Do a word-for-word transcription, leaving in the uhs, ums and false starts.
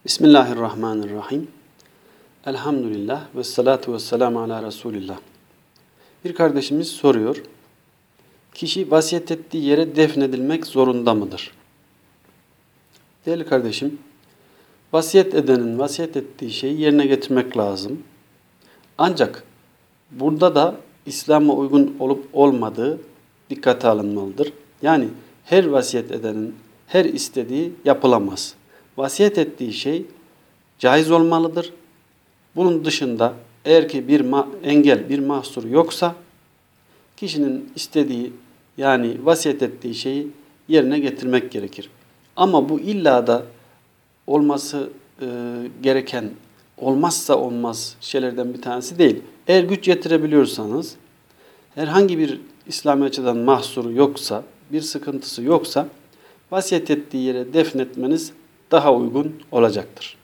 Bismillahirrahmanirrahim. Elhamdülillah ve salatu ve selamu ala Resulillah. Bir kardeşimiz soruyor. Kişi vasiyet ettiği yere defnedilmek zorunda mıdır? Değerli kardeşim, vasiyet edenin vasiyet ettiği şeyi yerine getirmek lazım. Ancak burada da İslam'a uygun olup olmadığı dikkate alınmalıdır. Yani her vasiyet edenin her istediği yapılamaz. Vasiyet ettiği şey caiz olmalıdır. Bunun dışında eğer ki bir engel, bir mahsur yoksa kişinin istediği yani vasiyet ettiği şeyi yerine getirmek gerekir. Ama bu illa da olması e, gereken, olmazsa olmaz şeylerden bir tanesi değil. Eğer güç yetirebiliyorsanız, herhangi bir İslami açıdan mahsuru yoksa, bir sıkıntısı yoksa vasiyet ettiği yere defnetmeniz daha uygun olacaktır.